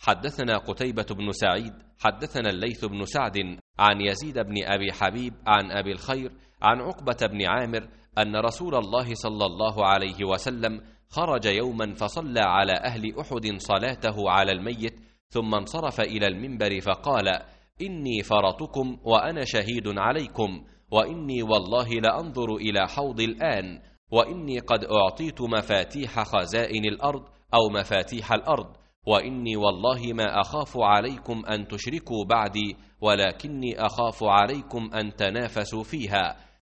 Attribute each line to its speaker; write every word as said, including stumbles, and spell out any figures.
Speaker 1: حدثنا قتيبة بن سعيد حدثنا الليث بن سعد عن يزيد بن أبي حبيب عن أبي الخير عن عقبة بن عامر أن رسول الله صلى الله عليه وسلم خرج يوما فصلى على أهل أحد صلاته على الميت، ثم انصرف إلى المنبر فقال: إني فرطكم وأنا شهيد عليكم، وإني والله لأنظر إلى حوض الآن، وإني قد أعطيت مفاتيح خزائن الأرض أو مفاتيح الأرض، وإني والله ما أخاف عليكم أن تشركوا بعدي، ولكني أخاف عليكم أن تنافسوا فيها،